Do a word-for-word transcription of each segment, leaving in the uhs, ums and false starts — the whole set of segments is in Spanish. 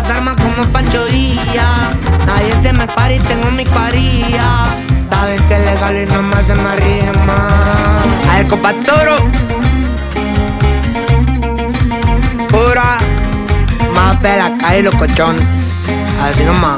armas como Pancho Villa. Nadie se me para y tengo mi cuadrilla. Saben que es legal y nomás se me rima. A ver, compa Toro. Pura mafia de la calle, locochón. Así nomás.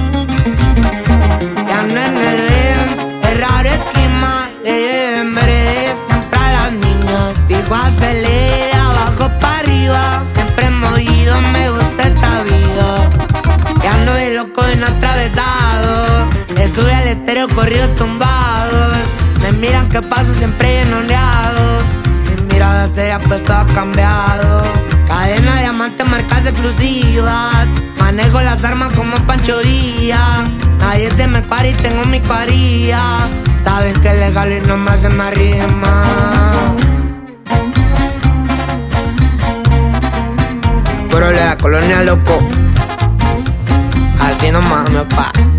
Ya ando en el Benz, es raro el clima. Le lleven breves siempre a las niñas. Digo acelera, abajo para arriba. Siempre movido, me gusta esta vida. Ya ando de loco y no atravesado. Le sube al estéreo corridos tumbados. Me miran que paso siempre bien ondeado. Mi mirada seria pues todo ha cambiado. Cadena de diamante, marcas exclusivas. Manejo las armas como Pancho Villa. Nadie se me para y tengo mi cuadrilla. Saben que es legal y nomás se me rima. Puro de la colonia, loco. Así nomás, mi papá.